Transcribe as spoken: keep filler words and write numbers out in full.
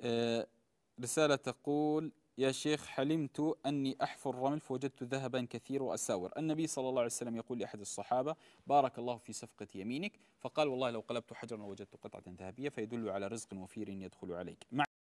آه، رسالة تقول: يا شيخ، حلمت أني أحفر الرمل فوجدت ذهبا كثير وأساور. النبي صلى الله عليه وسلم يقول لأحد الصحابة: بارك الله في صفقة يمينك. فقال: والله لو قلبت حجرا وجدت قطعة ذهبية، فيدل على رزق وفير يدخل عليك.